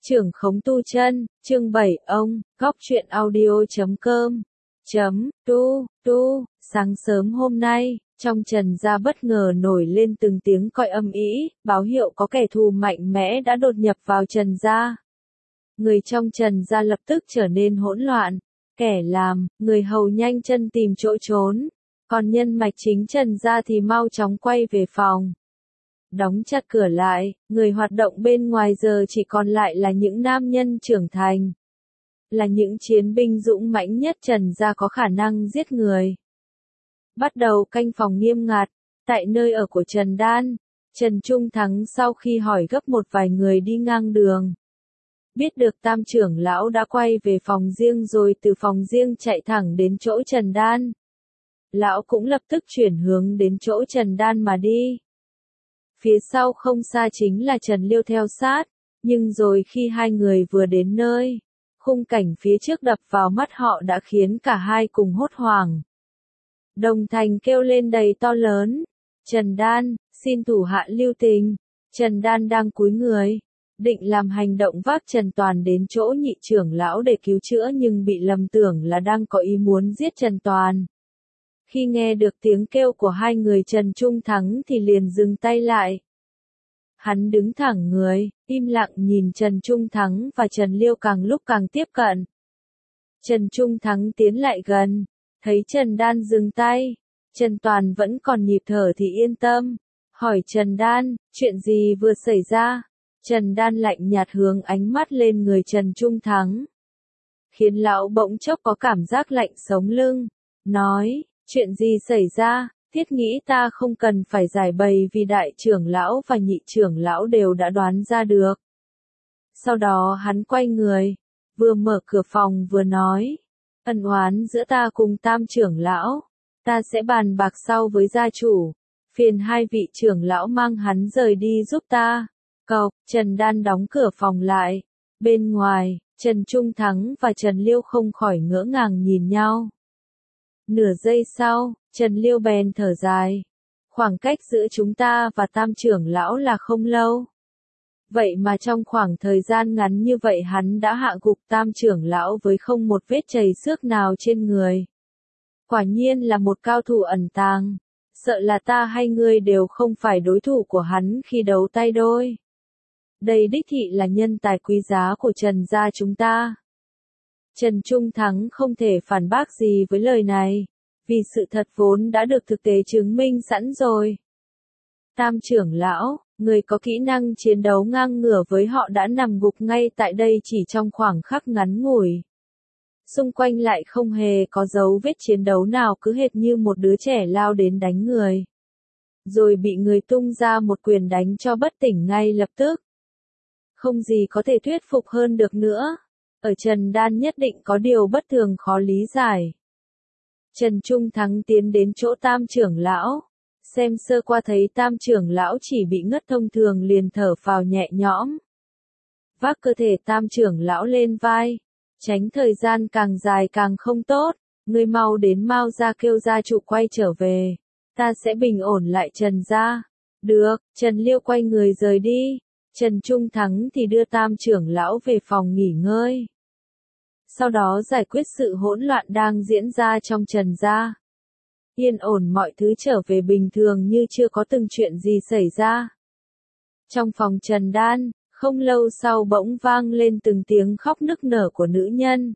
Trưởng khống tu chân, chương 7 ông, góc truyện audio.com. Sáng sớm hôm nay, trong Trần gia bất ngờ nổi lên từng tiếng còi âm ĩ, báo hiệu có kẻ thù mạnh mẽ đã đột nhập vào Trần gia. Người trong Trần gia lập tức trở nên hỗn loạn, kẻ làm, người hầu nhanh chân tìm chỗ trốn, còn nhân mạch chính Trần gia thì mau chóng quay về phòng. Đóng chặt cửa lại, người hoạt động bên ngoài giờ chỉ còn lại là những nam nhân trưởng thành. Là những chiến binh dũng mãnh nhất Trần gia có khả năng giết người. Bắt đầu canh phòng nghiêm ngặt, tại nơi ở của Trần Đan, Trần Trung Thắng sau khi hỏi gấp một vài người đi ngang đường. Biết được Tam trưởng lão đã quay về phòng riêng rồi từ phòng riêng chạy thẳng đến chỗ Trần Đan. Lão cũng lập tức chuyển hướng đến chỗ Trần Đan mà đi. Phía sau không xa chính là Trần Liêu theo sát, nhưng rồi khi hai người vừa đến nơi, khung cảnh phía trước đập vào mắt họ đã khiến cả hai cùng hốt hoảng. Đồng Thành kêu lên đầy to lớn, Trần Đan, xin thủ hạ lưu tình. Trần Đan đang cúi người, định làm hành động vác Trần Toàn đến chỗ nhị trưởng lão để cứu chữa nhưng bị lầm tưởng là đang có ý muốn giết Trần Toàn. Khi nghe được tiếng kêu của hai người Trần Trung Thắng thì liền dừng tay lại. Hắn đứng thẳng người, im lặng nhìn Trần Trung Thắng và Trần Liêu càng lúc càng tiếp cận. Trần Trung Thắng tiến lại gần, thấy Trần Đan dừng tay, Trần Toàn vẫn còn nhịp thở thì yên tâm, hỏi Trần Đan, chuyện gì vừa xảy ra? Trần Đan lạnh nhạt hướng ánh mắt lên người Trần Trung Thắng, khiến lão bỗng chốc có cảm giác lạnh sống lưng, nói, chuyện gì xảy ra? Thiết nghĩ ta không cần phải giải bày vì đại trưởng lão và nhị trưởng lão đều đã đoán ra được. Sau đó hắn quay người, vừa mở cửa phòng vừa nói, ân oán giữa ta cùng Tam trưởng lão, ta sẽ bàn bạc sau với gia chủ, phiền hai vị trưởng lão mang hắn rời đi giúp ta. Cộc, Trần Đan đóng cửa phòng lại, bên ngoài, Trần Trung Thắng và Trần Liêu không khỏi ngỡ ngàng nhìn nhau. Nửa giây sau, Trần Liêu bèn thở dài. Khoảng cách giữa chúng ta và Tam trưởng lão là không lâu. Vậy mà trong khoảng thời gian ngắn như vậy hắn đã hạ gục Tam trưởng lão với không một vết chảy xước nào trên người. Quả nhiên là một cao thủ ẩn tàng. Sợ là ta hay ngươi đều không phải đối thủ của hắn khi đấu tay đôi. Đây đích thị là nhân tài quý giá của Trần gia chúng ta. Trần Trung Thắng không thể phản bác gì với lời này, vì sự thật vốn đã được thực tế chứng minh sẵn rồi. Tam trưởng lão, người có kỹ năng chiến đấu ngang ngửa với họ đã nằm gục ngay tại đây chỉ trong khoảng khắc ngắn ngủi. Xung quanh lại không hề có dấu vết chiến đấu nào, cứ hệt như một đứa trẻ lao đến đánh người. Rồi bị người tung ra một quyền đánh cho bất tỉnh ngay lập tức. Không gì có thể thuyết phục hơn được nữa. Ở Trần Đan nhất định có điều bất thường khó lý giải. Trần Trung Thắng tiến đến chỗ Tam trưởng lão, xem sơ qua thấy Tam trưởng lão chỉ bị ngất thông thường liền thở phào nhẹ nhõm. Vác cơ thể Tam trưởng lão lên vai, tránh thời gian càng dài càng không tốt, ngươi mau đến Mao gia kêu gia chủ quay trở về, ta sẽ bình ổn lại Trần gia. Được, Trần Liêu quay người rời đi, Trần Trung Thắng thì đưa Tam trưởng lão về phòng nghỉ ngơi. Sau đó giải quyết sự hỗn loạn đang diễn ra trong Trần gia. Yên ổn mọi thứ trở về bình thường như chưa có từng chuyện gì xảy ra. Trong phòng Trần Đan, không lâu sau bỗng vang lên từng tiếng khóc nức nở của nữ nhân.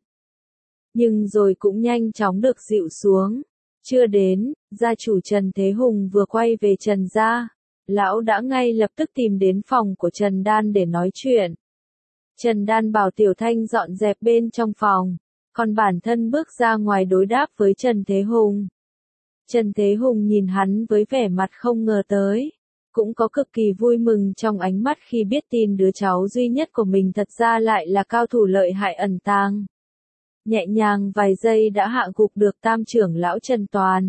Nhưng rồi cũng nhanh chóng được dịu xuống. Chưa đến, gia chủ Trần Thế Hùng vừa quay về Trần gia. Lão đã ngay lập tức tìm đến phòng của Trần Đan để nói chuyện. Trần Đan bảo Tiểu Thanh dọn dẹp bên trong phòng, còn bản thân bước ra ngoài đối đáp với Trần Thế Hùng. Trần Thế Hùng nhìn hắn với vẻ mặt không ngờ tới, cũng có cực kỳ vui mừng trong ánh mắt khi biết tin đứa cháu duy nhất của mình thật ra lại là cao thủ lợi hại ẩn tàng. Nhẹ nhàng vài giây đã hạ gục được Tam trưởng lão Trần Toàn.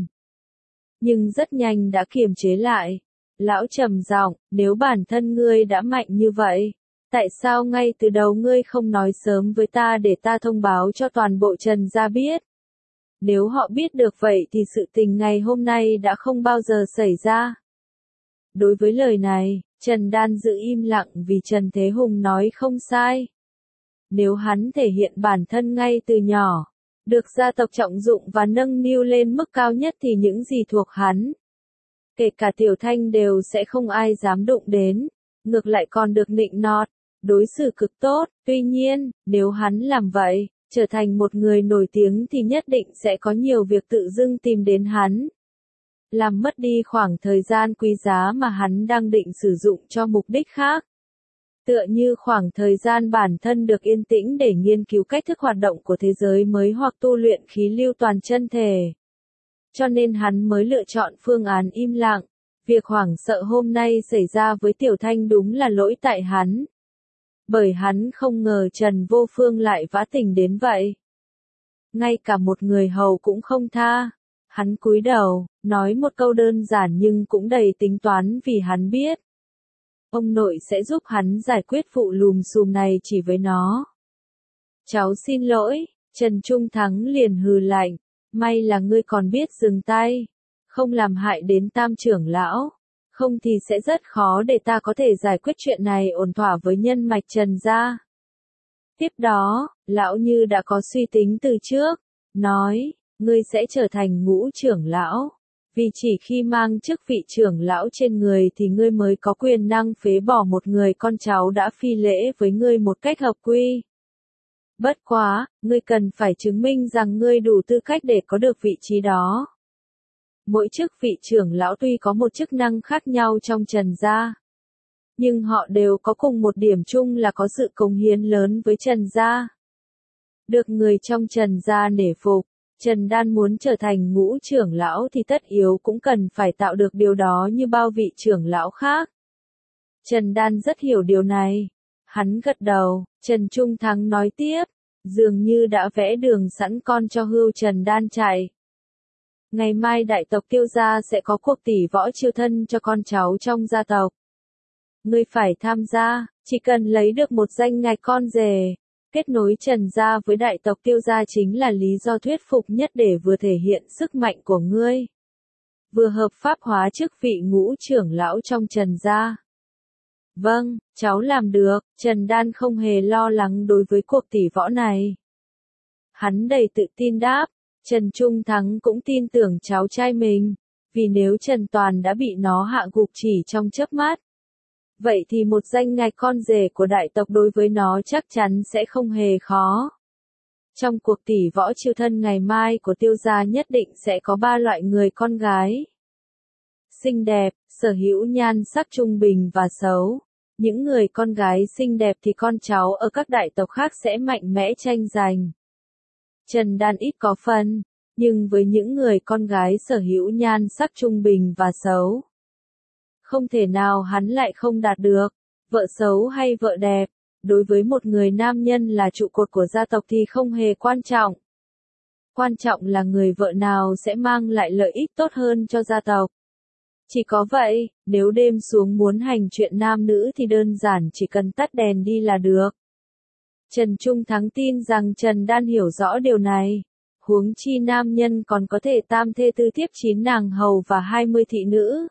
Nhưng rất nhanh đã kiềm chế lại. Lão trầm giọng, nếu bản thân ngươi đã mạnh như vậy, tại sao ngay từ đầu ngươi không nói sớm với ta để ta thông báo cho toàn bộ Trần gia biết? Nếu họ biết được vậy thì sự tình ngày hôm nay đã không bao giờ xảy ra. Đối với lời này, Trần Đan giữ im lặng vì Trần Thế Hùng nói không sai. nếu hắn thể hiện bản thân ngay từ nhỏ, được gia tộc trọng dụng và nâng niu lên mức cao nhất thì những gì thuộc hắn, kể cả Tiểu Thanh đều sẽ không ai dám đụng đến, ngược lại còn được nịnh nọt, đối xử cực tốt. Tuy nhiên, nếu hắn làm vậy, trở thành một người nổi tiếng thì nhất định sẽ có nhiều việc tự dưng tìm đến hắn, làm mất đi khoảng thời gian quý giá mà hắn đang định sử dụng cho mục đích khác. Tựa như khoảng thời gian bản thân được yên tĩnh để nghiên cứu cách thức hoạt động của thế giới mới hoặc tu luyện khí lưu toàn chân thể. Cho nên hắn mới lựa chọn phương án im lặng. Việc hoảng sợ hôm nay xảy ra với Tiểu Thanh đúng là lỗi tại hắn. Bởi hắn không ngờ Trần Vô Phương lại vã tình đến vậy. Ngay cả một người hầu cũng không tha. Hắn cúi đầu, nói một câu đơn giản nhưng cũng đầy tính toán vì hắn biết. Ông nội sẽ giúp hắn giải quyết vụ lùm xùm này chỉ với nó. Cháu xin lỗi, Trần Trung Thắng liền hừ lạnh. May là ngươi còn biết dừng tay, không làm hại đến Tam trưởng lão, không thì sẽ rất khó để ta có thể giải quyết chuyện này ổn thỏa với nhân mạch Trần gia. Tiếp đó, lão như đã có suy tính từ trước, nói, ngươi sẽ trở thành ngũ trưởng lão, vì chỉ khi mang chức vị trưởng lão trên người thì ngươi mới có quyền năng phế bỏ một người con cháu đã phi lễ với ngươi một cách hợp quy. Bất quá, ngươi cần phải chứng minh rằng ngươi đủ tư cách để có được vị trí đó. Mỗi chức vị trưởng lão tuy có một chức năng khác nhau trong Trần gia, nhưng họ đều có cùng một điểm chung là có sự cống hiến lớn với Trần gia. Được người trong Trần gia nể phục, Trần Đan muốn trở thành ngũ trưởng lão thì tất yếu cũng cần phải tạo được điều đó như bao vị trưởng lão khác. Trần Đan rất hiểu điều này. Hắn gật đầu, Trần Trung Thắng nói tiếp, dường như đã vẽ đường sẵn con cho hươu Trần Đan chạy. Ngày mai đại tộc Tiêu gia sẽ có cuộc tỷ võ chiêu thân cho con cháu trong gia tộc. Ngươi phải tham gia, chỉ cần lấy được một danh ngạch con rể. Kết nối Trần gia với đại tộc Tiêu gia chính là lý do thuyết phục nhất để vừa thể hiện sức mạnh của ngươi, vừa hợp pháp hóa chức vị ngũ trưởng lão trong Trần gia. Vâng, cháu làm được, Trần Đan không hề lo lắng đối với cuộc tỷ võ này. Hắn đầy tự tin đáp, Trần Trung Thắng cũng tin tưởng cháu trai mình, vì nếu Trần Toàn đã bị nó hạ gục chỉ trong chớp mắt, vậy thì một danh ngạch con rể của đại tộc đối với nó chắc chắn sẽ không hề khó. Trong cuộc tỷ võ chiêu thân ngày mai của Tiêu gia nhất định sẽ có 3 loại người con gái. Xinh đẹp, sở hữu nhan sắc trung bình và xấu. Những người con gái xinh đẹp thì con cháu ở các đại tộc khác sẽ mạnh mẽ tranh giành. Trần Đan ít có phân, nhưng với những người con gái sở hữu nhan sắc trung bình và xấu, không thể nào hắn lại không đạt được. Vợ xấu hay vợ đẹp, đối với một người nam nhân là trụ cột của gia tộc thì không hề quan trọng. Quan trọng là người vợ nào sẽ mang lại lợi ích tốt hơn cho gia tộc. Chỉ có vậy, nếu đêm xuống muốn hành chuyện nam nữ thì đơn giản chỉ cần tắt đèn đi là được. Trần Trung Thắng tin rằng Trần Đan hiểu rõ điều này. Huống chi nam nhân còn có thể tam thê tư thiếp 9 nàng hầu và 20 thị nữ.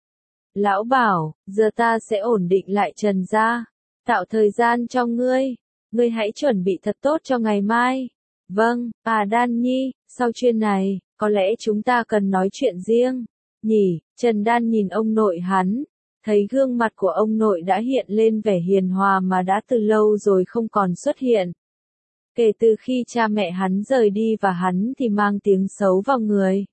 Lão bảo, giờ ta sẽ ổn định lại Trần gia, tạo thời gian cho ngươi. Ngươi hãy chuẩn bị thật tốt cho ngày mai. Vâng, Đan Nhi, sau chuyến này, có lẽ chúng ta cần nói chuyện riêng. Nhỉ, Trần Đan nhìn ông nội hắn, thấy gương mặt của ông nội đã hiện lên vẻ hiền hòa mà đã từ lâu rồi không còn xuất hiện. Kể từ khi cha mẹ hắn rời đi và hắn thì mang tiếng xấu vào người.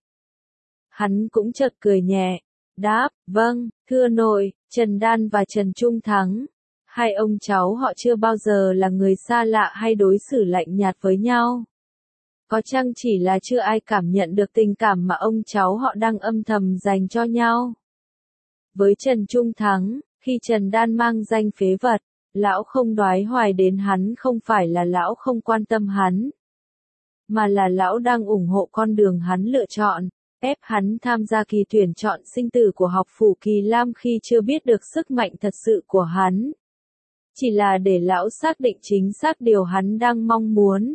Hắn cũng chợt cười nhẹ, đáp, vâng, thưa nội, Trần Đan và Trần Trung Thắng. Hai ông cháu họ chưa bao giờ là người xa lạ hay đối xử lạnh nhạt với nhau. Có chăng chỉ là chưa ai cảm nhận được tình cảm mà ông cháu họ đang âm thầm dành cho nhau. Với Trần Trung Thắng, khi Trần Đan mang danh phế vật, lão không đoái hoài đến hắn không phải là lão không quan tâm hắn, mà là lão đang ủng hộ con đường hắn lựa chọn, ép hắn tham gia kỳ tuyển chọn sinh tử của học phủ Kỳ Lam khi chưa biết được sức mạnh thật sự của hắn. Chỉ là để lão xác định chính xác điều hắn đang mong muốn.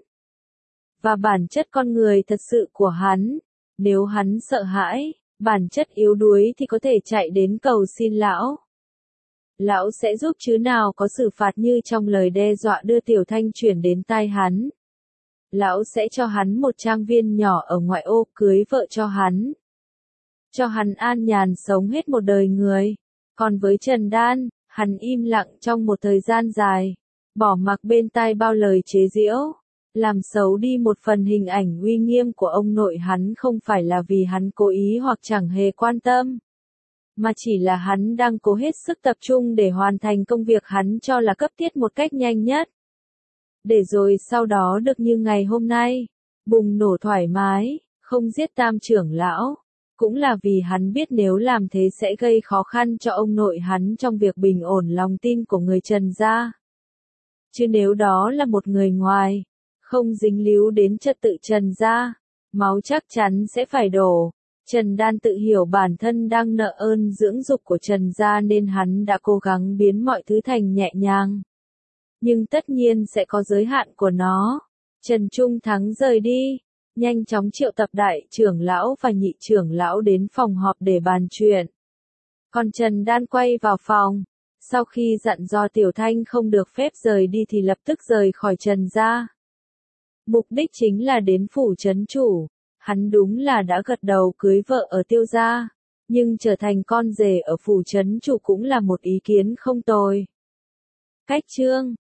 Và bản chất con người thật sự của hắn, nếu hắn sợ hãi, bản chất yếu đuối thì có thể chạy đến cầu xin lão. Lão sẽ giúp chứ nào có xử phạt như trong lời đe dọa đưa Tiểu Thanh chuyển đến tai hắn. Lão sẽ cho hắn một trang viên nhỏ ở ngoại ô, cưới vợ cho hắn. Cho hắn an nhàn sống hết một đời người. Còn với Trần Đan, hắn im lặng trong một thời gian dài. Bỏ mặc bên tai bao lời chế giễu. Làm xấu đi một phần hình ảnh uy nghiêm của ông nội hắn không phải là vì hắn cố ý hoặc chẳng hề quan tâm. Mà chỉ là hắn đang cố hết sức tập trung để hoàn thành công việc hắn cho là cấp thiết một cách nhanh nhất. Để rồi sau đó được như ngày hôm nay, bùng nổ thoải mái, không giết Tam trưởng lão. Cũng là vì hắn biết nếu làm thế sẽ gây khó khăn cho ông nội hắn trong việc bình ổn lòng tin của người Trần gia. Chứ nếu đó là một người ngoài, không dính líu đến trật tự Trần gia, máu chắc chắn sẽ phải đổ. Trần Đan tự hiểu bản thân đang nợ ơn dưỡng dục của Trần gia nên hắn đã cố gắng biến mọi thứ thành nhẹ nhàng. Nhưng tất nhiên sẽ có giới hạn của nó. Trần Trung Thắng rời đi, nhanh chóng triệu tập đại trưởng lão và nhị trưởng lão đến phòng họp để bàn chuyện. Còn Trần Đan quay vào phòng, sau khi dặn dò Tiểu Thanh không được phép rời đi thì lập tức rời khỏi Trần gia. Mục đích chính là đến phủ trấn chủ. Hắn đúng là đã gật đầu cưới vợ ở Tiêu gia, nhưng trở thành con rể ở phủ trấn chủ cũng là một ý kiến không tồi. Cách chương